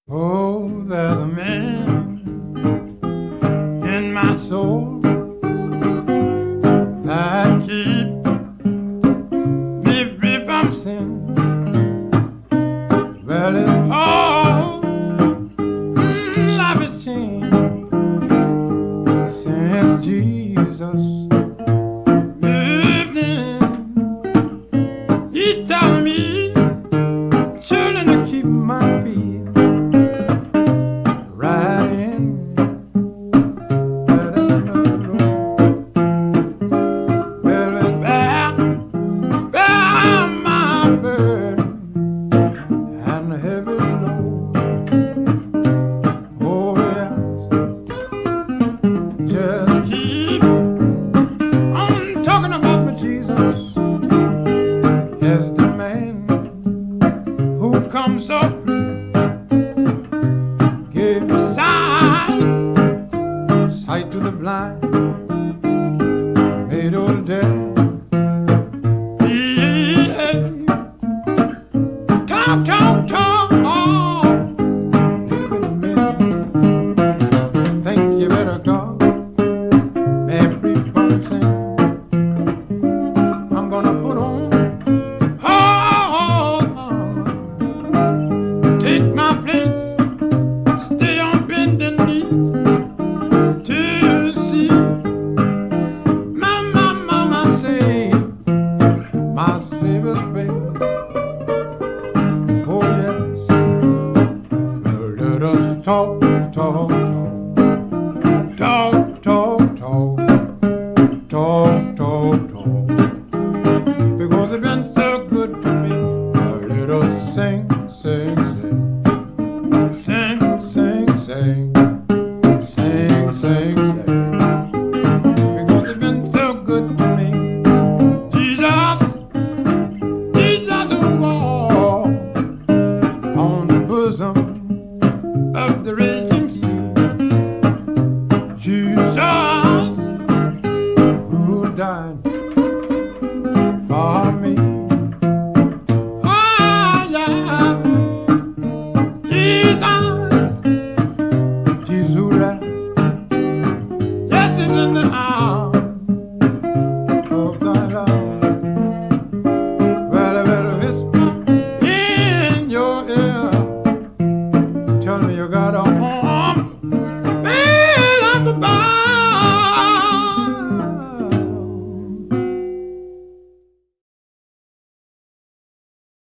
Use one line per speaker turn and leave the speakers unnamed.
Oh, there's a man in my soul that keep me free from sin. Well, it's all life has changed since Jesus lived in. He told me, children, to keep my feet right in. Well, it's bear my burden and the heavy load. Oh, yes, just keep on talking about my Jesus. Yes, the man who comes so free, gave sight to the blind, made all the dead. Talk, give it a minute. Think you better go. Every bone sing. I'm gonna put on. Take my place. Stay on bending knees to see my say, my Savior's baby. Oh yes, well, let us talk, because it's been so good to me. Well, let us sing, sing, because it's been so good to me. Jesus who walked on the bosom of the river.